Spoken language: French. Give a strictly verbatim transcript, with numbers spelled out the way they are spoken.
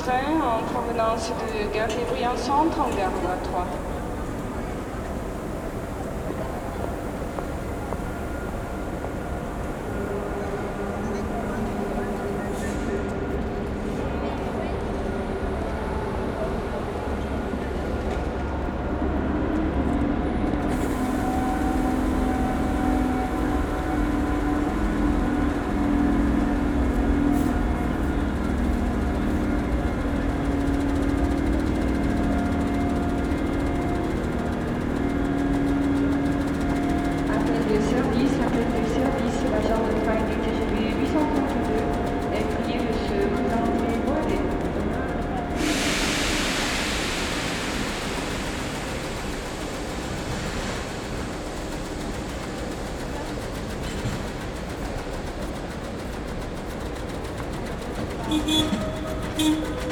train en provenance de Gare de Briançon en gare trois. De service, appel de service, l'agent de train du T G V huit cent trente-deux est prié de se présenter bordé. Beep beep beep.